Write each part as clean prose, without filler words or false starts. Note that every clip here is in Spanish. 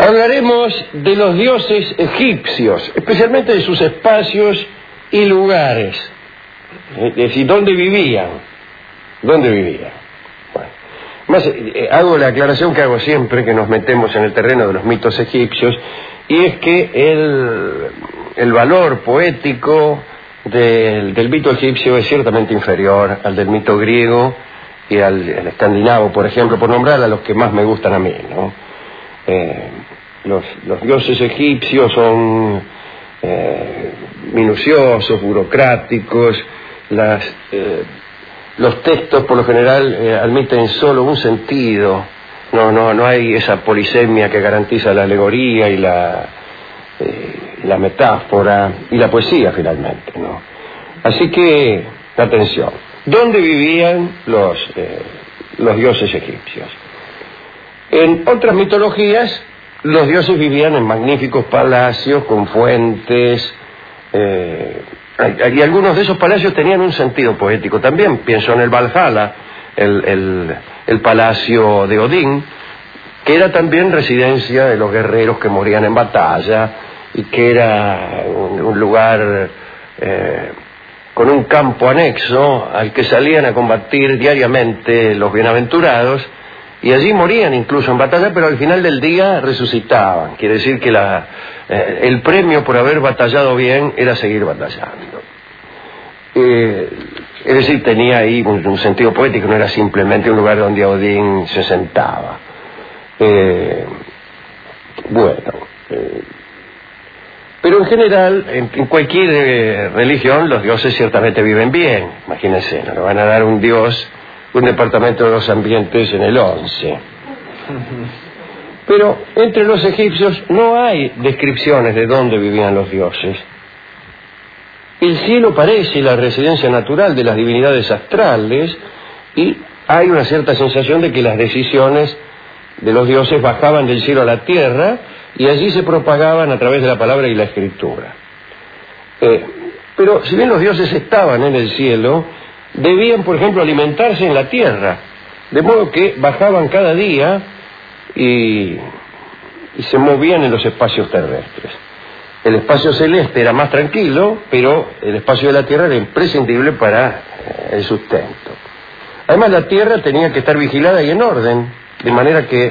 Hablaremos de los dioses egipcios, especialmente de sus espacios y lugares. Es decir, ¿dónde vivían? ¿Dónde vivían? Bueno, más, hago la aclaración que hago siempre que nos metemos en el terreno de los mitos egipcios, y es que el valor poético del mito egipcio es ciertamente inferior al del mito griego y al escandinavo, por ejemplo, por nombrar a los que más me gustan a mí, ¿no? Los dioses egipcios son minuciosos, burocráticos, los textos por lo general admiten solo un sentido, no hay esa polisemia que garantiza la alegoría y la metáfora y la poesía finalmente, ¿no? Así que, atención, ¿dónde vivían los dioses egipcios? En otras mitologías, los dioses vivían en magníficos palacios con fuentes, y algunos de esos palacios tenían un sentido poético también. Pienso en el Valhalla, el palacio de Odín, que era también residencia de los guerreros que morían en batalla, y que era un lugar con un campo anexo al que salían a combatir diariamente los bienaventurados, y allí morían incluso en batalla, pero al final del día resucitaban. Quiere decir que el premio por haber batallado bien era seguir batallando. Es decir, tenía ahí un sentido poético, no era simplemente un lugar donde Odín se sentaba. Pero en general, en cualquier religión, los dioses ciertamente viven bien. Imagínense, no le van a dar un dios un departamento de los ambientes en el 11. Pero entre los egipcios no hay descripciones de dónde vivían los dioses. El cielo parece la residencia natural de las divinidades astrales, y hay una cierta sensación de que las decisiones de los dioses bajaban del cielo a la tierra y allí se propagaban a través de la palabra y la escritura. Pero si bien los dioses estaban en el cielo, debían, por ejemplo, alimentarse en la tierra, de modo que bajaban cada día y se movían en los espacios terrestres. El espacio celeste era más tranquilo, pero el espacio de la tierra era imprescindible para el sustento. Además, la tierra tenía que estar vigilada y en orden, de manera que,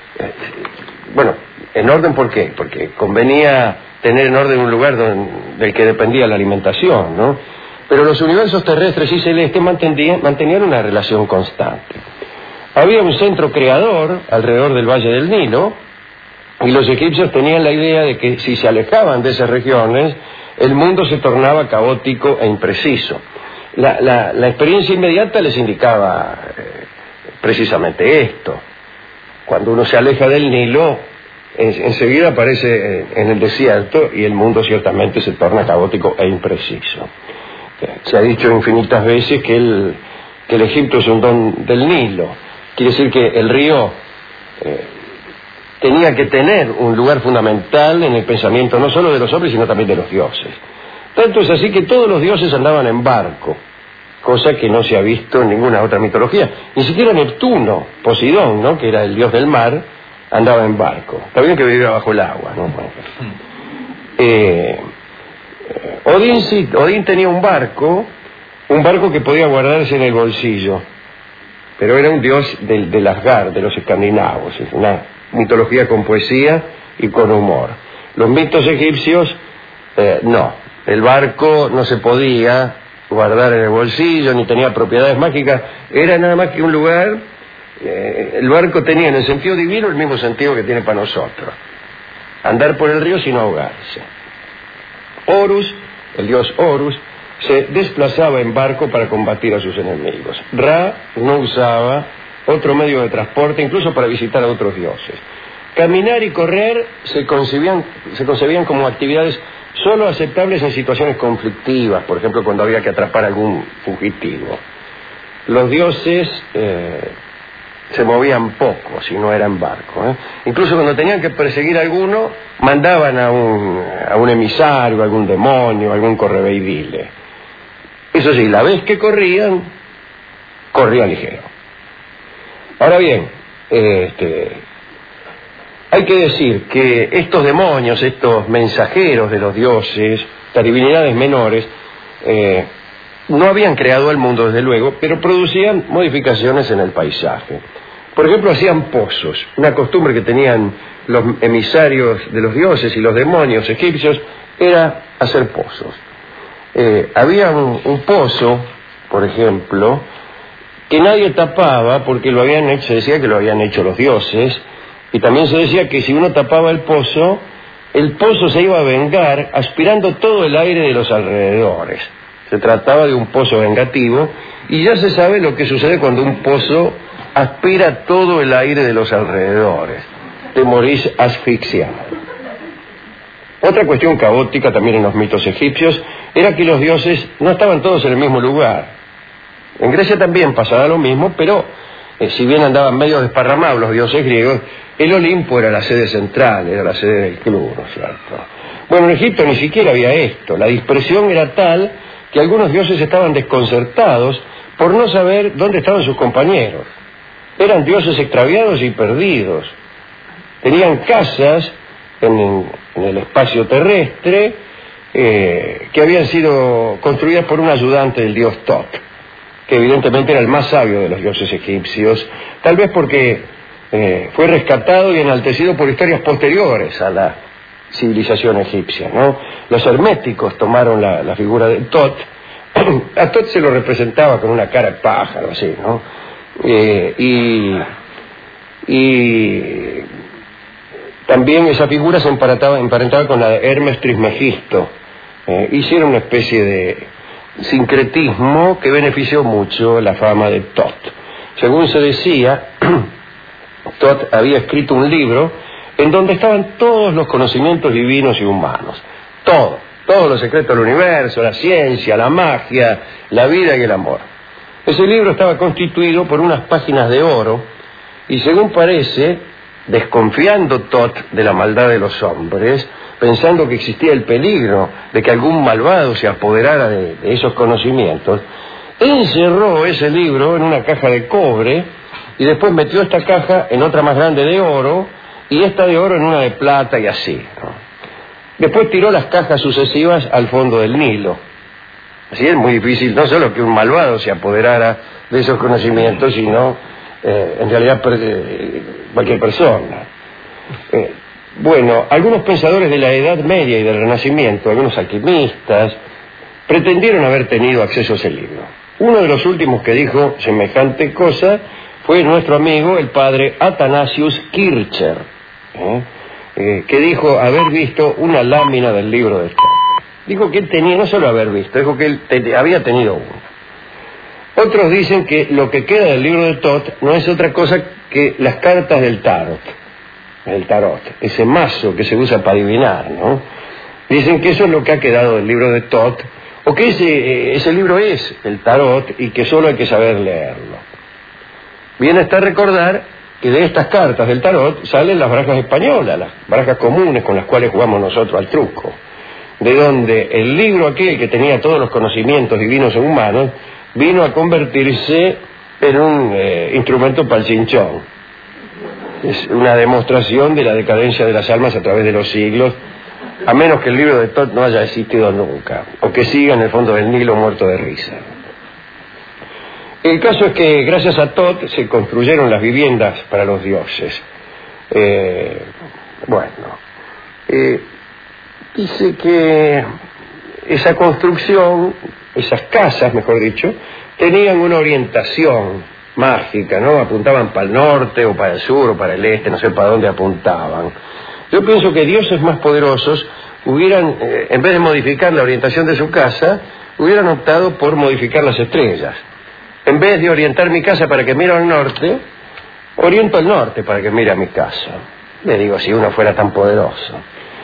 ¿en orden por qué? Porque convenía tener en orden un lugar del que dependía la alimentación, ¿no? Pero los universos terrestres y celestes mantenían una relación constante. Había un centro creador alrededor del Valle del Nilo, y los egipcios tenían la idea de que si se alejaban de esas regiones, el mundo se tornaba caótico e impreciso. La experiencia inmediata les indicaba precisamente esto. Cuando uno se aleja del Nilo, enseguida aparece en el desierto, y el mundo ciertamente se torna caótico e impreciso. Se ha dicho infinitas veces que el Egipto es un don del Nilo. Quiere decir que el río tenía que tener un lugar fundamental en el pensamiento no solo de los hombres, sino también de los dioses. Tanto es así que todos los dioses andaban en barco, cosa que no se ha visto en ninguna otra mitología. Ni siquiera Neptuno, Poseidón, ¿no?, que era el dios del mar, andaba en barco. Está bien que vivía bajo el agua, ¿no? Odín tenía un barco que podía guardarse en el bolsillo, pero era un dios del Asgard, de los escandinavos. Es una mitología con poesía y con humor. Los mitos egipcios, no. El barco no se podía guardar en el bolsillo, ni tenía propiedades mágicas. Era nada más que un lugar. El barco tenía en el sentido divino el mismo sentido que tiene para nosotros: andar por el río sin ahogarse. Horus, el dios Horus, se desplazaba en barco para combatir a sus enemigos. Ra no usaba otro medio de transporte, incluso para visitar a otros dioses. Caminar y correr se concebían como actividades solo aceptables en situaciones conflictivas, por ejemplo, cuando había que atrapar a algún fugitivo. Los dioses se movían poco si no era en barco, Incluso cuando tenían que perseguir a alguno, mandaban a un emisario, a algún demonio, a algún correveidile. Eso sí, la vez que corrían ligero. Ahora bien, Hay que decir que estos demonios, estos mensajeros de los dioses, las divinidades menores, no habían creado el mundo desde luego, pero producían modificaciones en el paisaje. Por ejemplo, hacían pozos, una costumbre que tenían los emisarios de los dioses y los demonios egipcios era hacer pozos. Había un pozo, por ejemplo, que nadie tapaba porque lo habían hecho, se decía que lo habían hecho los dioses, y también se decía que si uno tapaba el pozo se iba a vengar aspirando todo el aire de los alrededores. Se trataba de un pozo vengativo, y ya se sabe lo que sucede cuando un pozo aspira todo el aire de los alrededores. Te morís asfixiado. Otra cuestión caótica también en los mitos egipcios era que los dioses no estaban todos en el mismo lugar. En Grecia también pasaba lo mismo, pero si bien andaban medio desparramados los dioses griegos, el Olimpo era la sede central, era la sede del club, ¿no es cierto? Bueno, en Egipto ni siquiera había esto. La dispersión era tal que algunos dioses estaban desconcertados por no saber dónde estaban sus compañeros. Eran dioses extraviados y perdidos. Tenían casas en el espacio terrestre que habían sido construidas por un ayudante del dios Tot, que evidentemente era el más sabio de los dioses egipcios, tal vez porque fue rescatado y enaltecido por historias posteriores a la civilización egipcia, ¿no? Los herméticos tomaron la figura de Tot. A Tot se lo representaba con una cara de pájaro, así, ¿no? Y también esa figura se emparentaba con la de Hermes Trismegisto. Hicieron una especie de sincretismo que benefició mucho la fama de Tot. Según se decía, Tot había escrito un libro en donde estaban todos los conocimientos divinos y humanos. Todos los secretos del universo, la ciencia, la magia, la vida y el amor. Ese libro estaba constituido por unas páginas de oro y, según parece, desconfiando Tot de la maldad de los hombres, pensando que existía el peligro de que algún malvado se apoderara de esos conocimientos, encerró ese libro en una caja de cobre y después metió esta caja en otra más grande de oro y esta de oro en una de plata y así, ¿no? Después tiró las cajas sucesivas al fondo del Nilo. Así es muy difícil no solo que un malvado se apoderara de esos conocimientos, sino en realidad cualquier persona. Bueno, algunos pensadores de la Edad Media y del Renacimiento, algunos alquimistas, pretendieron haber tenido acceso a ese libro. Uno de los últimos que dijo semejante cosa fue nuestro amigo, el padre Athanasius Kircher, que dijo haber visto una lámina del libro de Tot. Dijo que él tenía, no solo haber visto, dijo que él había tenido uno. Otros dicen que lo que queda del libro de Tot no es otra cosa que las cartas del tarot. El tarot, ese mazo que se usa para adivinar, ¿no? Dicen que eso es lo que ha quedado del libro de Tot, o que ese libro es el tarot y que solo hay que saber leerlo. Bien está recordar que de estas cartas del tarot salen las barajas españolas, las barajas comunes con las cuales jugamos nosotros al truco, de donde el libro aquel que tenía todos los conocimientos divinos e humanos vino a convertirse en un instrumento para el chinchón. Es una demostración de la decadencia de las almas a través de los siglos, a menos que el libro de Tot no haya existido nunca, o que siga en el fondo del Nilo muerto de risa. El caso es que gracias a Tot se construyeron las viviendas para los dioses. Dice que esa construcción, esas casas, mejor dicho, tenían una orientación mágica, ¿no? Apuntaban para el norte o para el sur o para el este, no sé para dónde apuntaban. Yo pienso que dioses más poderosos hubieran, en vez de modificar la orientación de su casa, hubieran optado por modificar las estrellas. En vez de orientar mi casa para que mire al norte, oriento al norte para que mire a mi casa. Le digo, si uno fuera tan poderoso.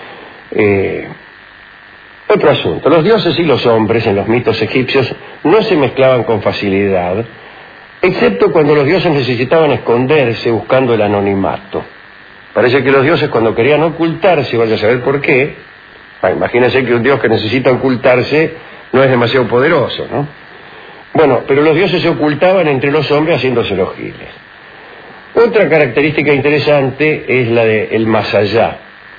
Otro asunto, los dioses y los hombres en los mitos egipcios no se mezclaban con facilidad, excepto cuando los dioses necesitaban esconderse buscando el anonimato. Parece que los dioses, cuando querían ocultarse, vaya a saber por qué, imagínense que un dios que necesita ocultarse no es demasiado poderoso, ¿no? Bueno, pero los dioses se ocultaban entre los hombres haciéndose los giles. Otra característica interesante es la de el más allá.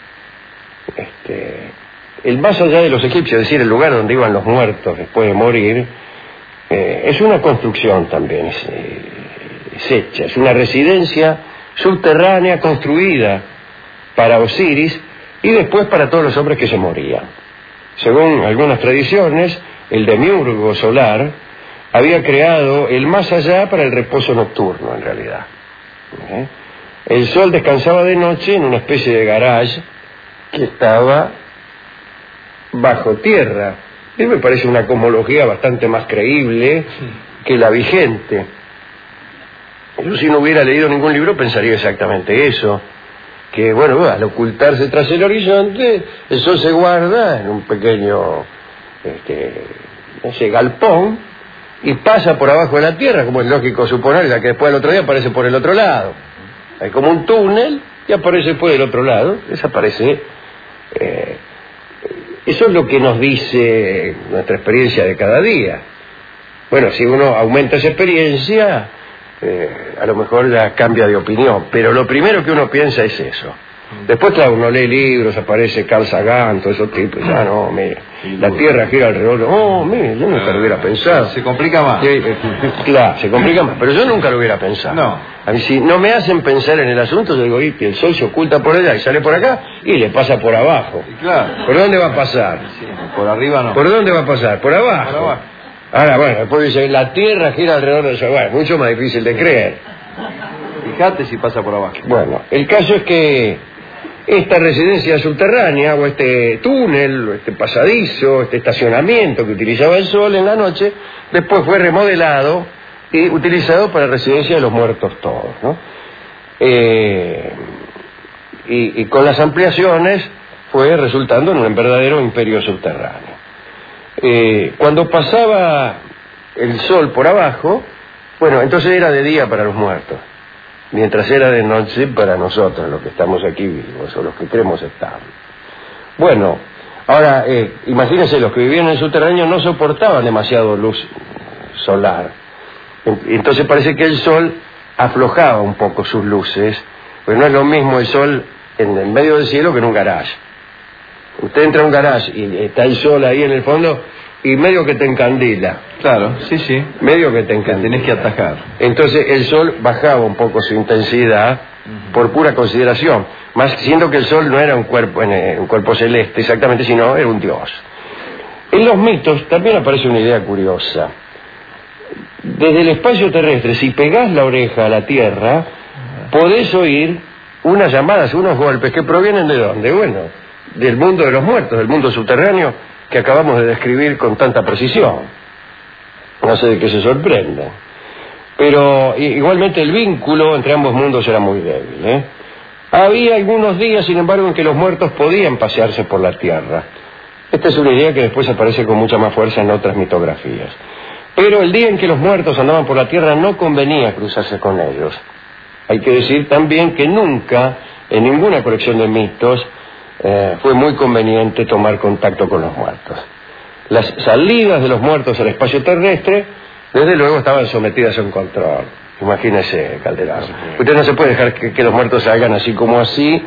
El más allá de los egipcios, es decir, el lugar donde iban los muertos después de morir, es una construcción también, es hecha, es una residencia subterránea construida para Osiris y después para todos los hombres que se morían. Según algunas tradiciones, el demiurgo solar había creado el más allá para el reposo nocturno, en realidad. El sol descansaba de noche en una especie de garage que estaba bajo tierra. Y me parece una cosmología bastante más creíble que la vigente. Yo, si no hubiera leído ningún libro, pensaría exactamente eso, que bueno, al ocultarse tras el horizonte, el sol se guarda en un pequeño no sé, galpón y pasa por abajo de la tierra, como es lógico suponer, ya que después al otro día aparece por el otro lado. Hay como un túnel y aparece después del otro lado, desaparece. Eso es lo que nos dice nuestra experiencia de cada día. Bueno, si uno aumenta esa experiencia, a lo mejor ya cambia de opinión, pero lo primero que uno piensa es eso. Después, claro, uno lee libros, aparece Carl Sagan, todos esos tipos, ya no, mira, la Tierra gira alrededor, oh, mira, yo nunca lo hubiera pensado. Se complica más. Claro, se complica más, pero yo nunca lo hubiera pensado. No. A mí, si no me hacen pensar en el asunto, yo digo, que el sol se oculta por allá y sale por acá y le pasa por abajo. Claro. ¿Por dónde va a pasar? Sí, por arriba no. ¿Por dónde va a pasar? Por abajo. Por abajo. Ahora, bueno, después dice, la Tierra gira alrededor del sol. Bueno, mucho más difícil de creer. Fíjate si pasa por abajo. Bueno, el caso es que esta residencia subterránea, o este túnel, o este pasadizo, este estacionamiento que utilizaba el sol en la noche, después fue remodelado y utilizado para residencia de los muertos todos, ¿no? Y con las ampliaciones fue resultando en un verdadero imperio subterráneo. Cuando pasaba el sol por abajo, bueno, entonces era de día para los muertos, mientras era de noche para nosotros, los que estamos aquí vivos, o los que creemos estar. Bueno, ahora, imagínense, los que vivían en el subterráneo no soportaban demasiado luz solar. Entonces parece que el sol aflojaba un poco sus luces, pues no es lo mismo el sol en el medio del cielo que en un garage. Usted entra a un garage y está el sol ahí en el fondo y medio que te encandila. Claro, sí, sí. Medio que te encandila. Tenés que atajar. Entonces el sol bajaba un poco su intensidad por pura consideración, más siendo que el sol no era un cuerpo celeste exactamente, sino era un dios. En los mitos también aparece una idea curiosa. Desde el espacio terrestre, si pegás la oreja a la tierra, podés oír unas llamadas, unos golpes que provienen ¿de dónde? Bueno, del mundo de los muertos, del mundo subterráneo que acabamos de describir con tanta precisión. No sé de qué se sorprenden. Pero igualmente el vínculo entre ambos mundos era muy débil, Había algunos días, sin embargo, en que los muertos podían pasearse por la tierra. Esta es una idea que después aparece con mucha más fuerza en otras mitografías. Pero el día en que los muertos andaban por la tierra no convenía cruzarse con ellos. Hay que decir también que nunca, en ninguna colección de mitos, fue muy conveniente tomar contacto con los muertos. Las salidas de los muertos al espacio terrestre, desde luego, estaban sometidas a un control. Imagínese, Calderón. Usted no se puede dejar que los muertos salgan así como así,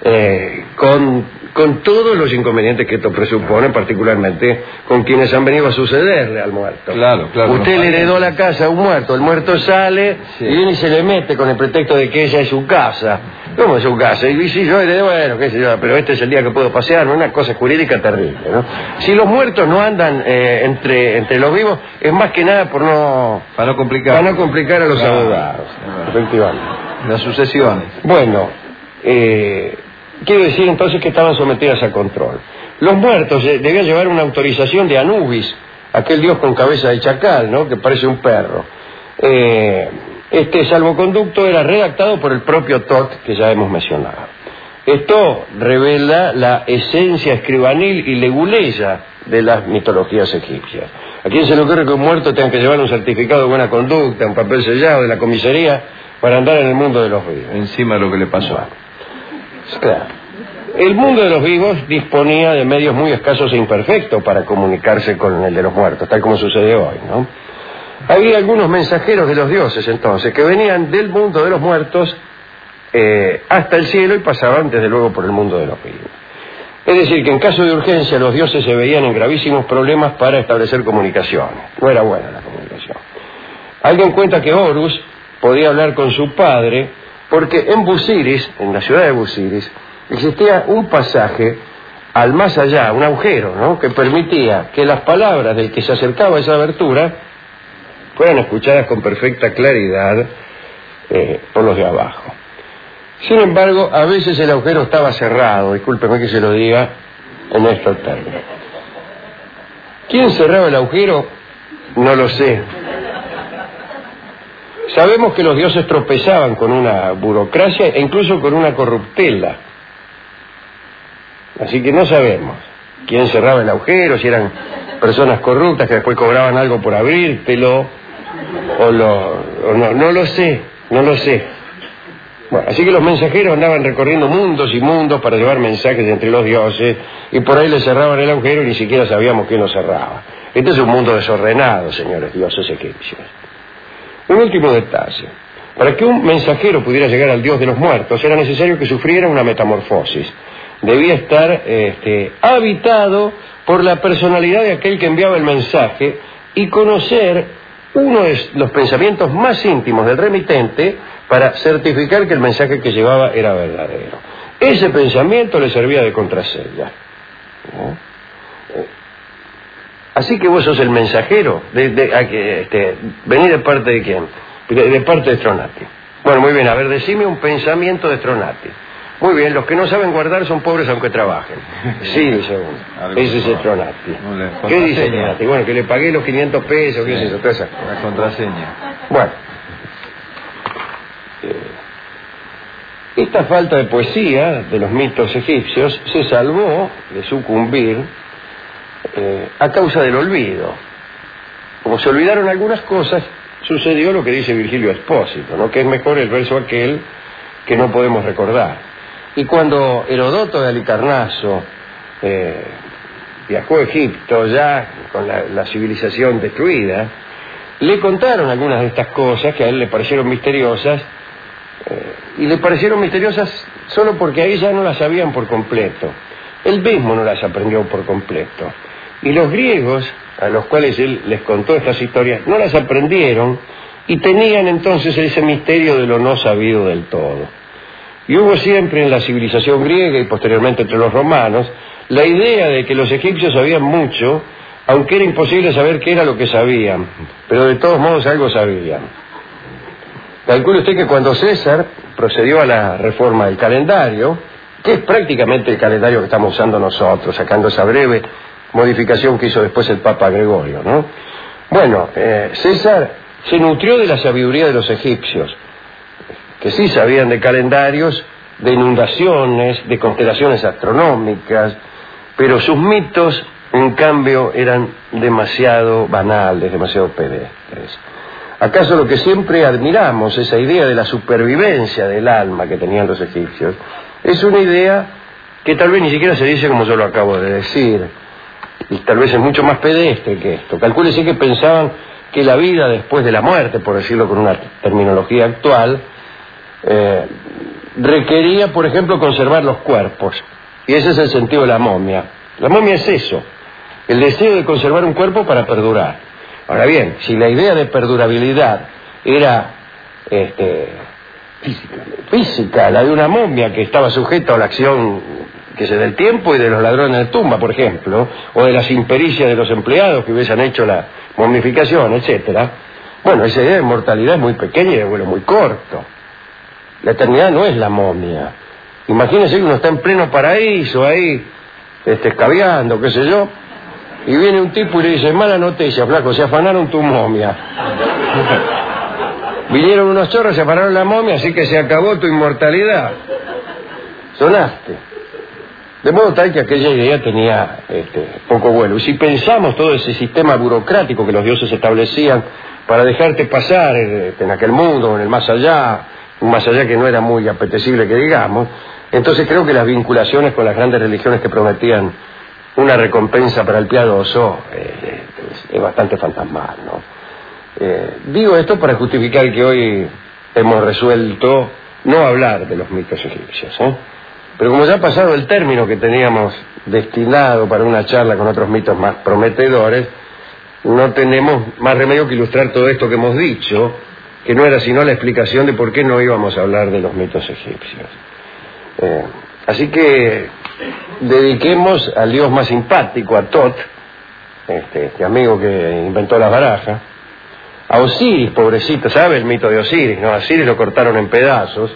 con todos los inconvenientes que esto presupone, particularmente con quienes han venido a sucederle al muerto. Claro, claro. Usted le heredó la casa a un muerto, el muerto sale, sí, y viene y se le mete con el pretexto de que ella es su casa. ¿Cómo es su casa? Y si yo heredé, bueno, qué sé yo, pero este es el día que puedo pasear, una cosa jurídica terrible, ¿no? Si los muertos no andan entre los vivos, es más que nada por no... Para no complicar. Para no complicar a los abogados, efectivamente. Las sucesiones. Bueno, quiero decir entonces que estaban sometidas a control. Los muertos debían llevar una autorización de Anubis, aquel dios con cabeza de chacal, ¿no?, que parece un perro. Este salvoconducto era redactado por el propio Tot, que ya hemos mencionado. Esto revela la esencia escribanil y leguleya de las mitologías egipcias. ¿A quién se le ocurre que un muerto tenga que llevar un certificado de buena conducta, un papel sellado de la comisaría para andar en el mundo de los vivos? Encima de lo que le pasó. Bueno, claro. El mundo de los vivos disponía de medios muy escasos e imperfectos para comunicarse con el de los muertos, tal como sucede hoy, ¿no? Había algunos mensajeros de los dioses entonces que venían del mundo de los muertos hasta el cielo y pasaban desde luego por el mundo de los vivos. Es decir, que en caso de urgencia los dioses se veían en gravísimos problemas para establecer comunicaciones. No era buena la comunicación. Alguien cuenta que Horus podía hablar con su padre porque en Busiris, en la ciudad de Busiris, existía un pasaje al más allá, un agujero, ¿no?, que permitía que las palabras del que se acercaba a esa abertura fueran escuchadas con perfecta claridad por los de abajo. Sin embargo, a veces el agujero estaba cerrado, discúlpeme que se lo diga en estos términos. ¿Quién cerraba el agujero? No lo sé. Sabemos que los dioses tropezaban con una burocracia e incluso con una corruptela. Así que no sabemos quién cerraba el agujero, si eran personas corruptas que después cobraban algo por abrírtelo, no lo sé. Bueno, así que los mensajeros andaban recorriendo mundos y mundos para llevar mensajes entre los dioses, y por ahí les cerraban el agujero y ni siquiera sabíamos quién lo cerraba. Este es un mundo desordenado, señores dioses egipcios. Un último detalle. Para que un mensajero pudiera llegar al dios de los muertos era necesario que sufriera una metamorfosis. Debía estar habitado por la personalidad de aquel que enviaba el mensaje y conocer uno de los pensamientos más íntimos del remitente para certificar que el mensaje que llevaba era verdadero. Ese pensamiento le servía de contraseña, ¿no? Así que vos sos el mensajero. ¿Vení de parte de quién? De parte de Stronati. Bueno, muy bien, a ver, decime un pensamiento de Stronati. Muy bien, los que no saben guardar son pobres aunque trabajen. Sí, dice uno. Ese es Stronati. ¿Qué dice Stronati? Bueno, que le pagué los 500 pesos, ¿qué es eso? Toda esa cosa. La contraseña. Bueno. Esta falta de poesía de los mitos egipcios se salvó de sucumbir a causa del olvido. Como se olvidaron algunas cosas, sucedió lo que dice Virgilio Expósito, ¿no?, que es mejor el verso aquel que no podemos recordar. Y cuando Herodoto de Halicarnaso viajó a Egipto ya con la civilización destruida, le contaron algunas de estas cosas que a él le parecieron misteriosas, y le parecieron misteriosas solo porque ahí ya no las sabían por completo. Él mismo no las aprendió por completo. Y los griegos, a los cuales él les contó estas historias, no las aprendieron y tenían entonces ese misterio de lo no sabido del todo. Y hubo siempre en la civilización griega y posteriormente entre los romanos la idea de que los egipcios sabían mucho, aunque era imposible saber qué era lo que sabían, pero de todos modos algo sabían. Calcule usted que cuando César procedió a la reforma del calendario, que es prácticamente el calendario que estamos usando nosotros, sacando esa breve modificación que hizo después el Papa Gregorio, ¿no? Bueno, César se nutrió de la sabiduría de los egipcios, que sí sabían de calendarios, de inundaciones, de constelaciones astronómicas, pero sus mitos, en cambio, eran demasiado banales, demasiado pedestres. ¿Acaso lo que siempre admiramos, esa idea de la supervivencia del alma que tenían los egipcios, es una idea que tal vez ni siquiera se dice como yo lo acabo de decir, y tal vez es mucho más pedestre que esto? Calcúlese que pensaban que la vida después de la muerte, por decirlo con una terminología actual, requería, por ejemplo, conservar los cuerpos. Y ese es el sentido de la momia. La momia es eso, el deseo de conservar un cuerpo para perdurar. Ahora bien, si la idea de perdurabilidad era física, la de una momia que estaba sujeta a la acción que se del tiempo y de los ladrones de tumba, por ejemplo, o de las impericias de los empleados que hubiesen hecho la momificación, etcétera, bueno, esa idea de mortalidad es muy pequeña y de vuelo muy corto. La eternidad no es la momia. Imagínense que uno está en pleno paraíso ahí, escabeando, qué sé yo, y viene un tipo y le dice: mala noticia, flaco, se afanaron tu momia. Vinieron unos chorros, se afanaron la momia, así que se acabó tu inmortalidad. Sonaste. De modo tal que aquella idea tenía poco vuelo. Y si pensamos todo ese sistema burocrático que los dioses establecían para dejarte pasar en aquel mundo, en el más allá, un más allá que no era muy apetecible que digamos, entonces creo que las vinculaciones con las grandes religiones que prometían una recompensa para el piadoso es bastante fantasmal, ¿no? Digo esto para justificar que hoy hemos resuelto no hablar de los mitos egipcios, pero como ya ha pasado el término que teníamos destinado para una charla con otros mitos más prometedores, no tenemos más remedio que ilustrar todo esto que hemos dicho, que no era sino la explicación de por qué no íbamos a hablar de los mitos egipcios. Así que dediquemos al dios más simpático, a Tot, este amigo que inventó las barajas, a Osiris, pobrecito. ¿Sabe el mito de Osiris? ¿No? A Osiris lo cortaron en pedazos,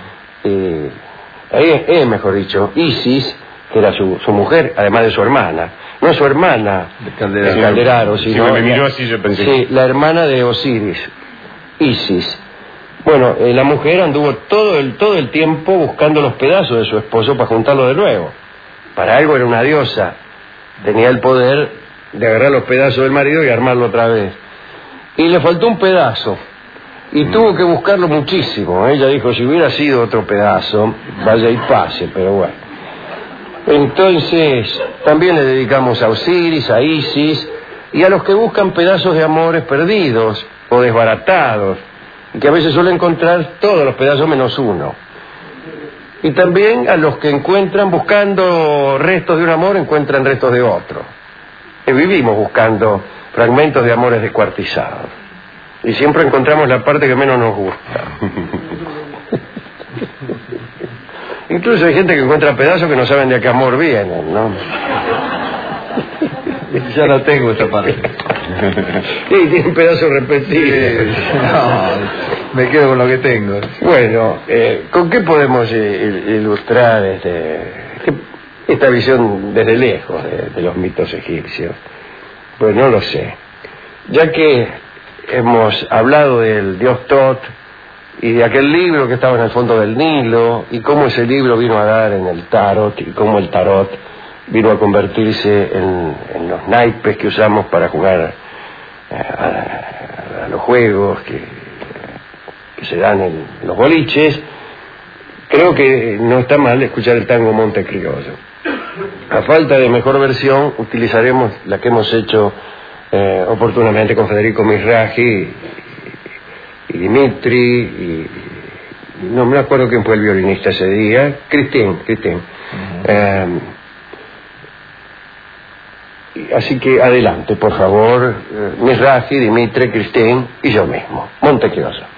mejor dicho, Isis, que era su mujer, además de su hermana. No su hermana de Calderaro, sino me miró así, yo pensé. Sí, la hermana de Osiris, Isis. Bueno, la mujer anduvo todo el tiempo buscando los pedazos de su esposo para juntarlo de nuevo. Para algo era una diosa. Tenía el poder de agarrar los pedazos del marido y armarlo otra vez. Y le faltó un pedazo. Y tuvo que buscarlo muchísimo. Ella dijo, si hubiera sido otro pedazo, vaya y pase, pero bueno. Entonces, también le dedicamos a Osiris, a Isis, y a los que buscan pedazos de amores perdidos o desbaratados, y que a veces suelen encontrar todos los pedazos menos uno. Y también a los que encuentran, buscando restos de un amor, encuentran restos de otro. Vivimos buscando fragmentos de amores descuartizados. Y siempre encontramos la parte que menos nos gusta. Incluso hay gente que encuentra pedazos que no saben de qué amor vienen, ¿no? Ya no tengo esa parte. Sí, tiene un pedazo repetido. No, me quedo con lo que tengo. Bueno, ¿con qué podemos ilustrar esta visión desde lejos de los mitos egipcios? Pues no lo sé. Ya que hemos hablado del dios Tot y de aquel libro que estaba en el fondo del Nilo, y cómo ese libro vino a dar en el tarot, y cómo el tarot vino a convertirse en los naipes que usamos para jugar a los juegos que se dan en los boliches. Creo que no está mal escuchar el tango Monte Criollo. A falta de mejor versión, utilizaremos la que hemos hecho oportunamente con Federico Mizrahi y Dimitri, y no me acuerdo quién fue el violinista ese día, Cristín. Así que adelante, por favor, Mizrahi, Dimitri, Cristín y yo mismo. Monte Criollo.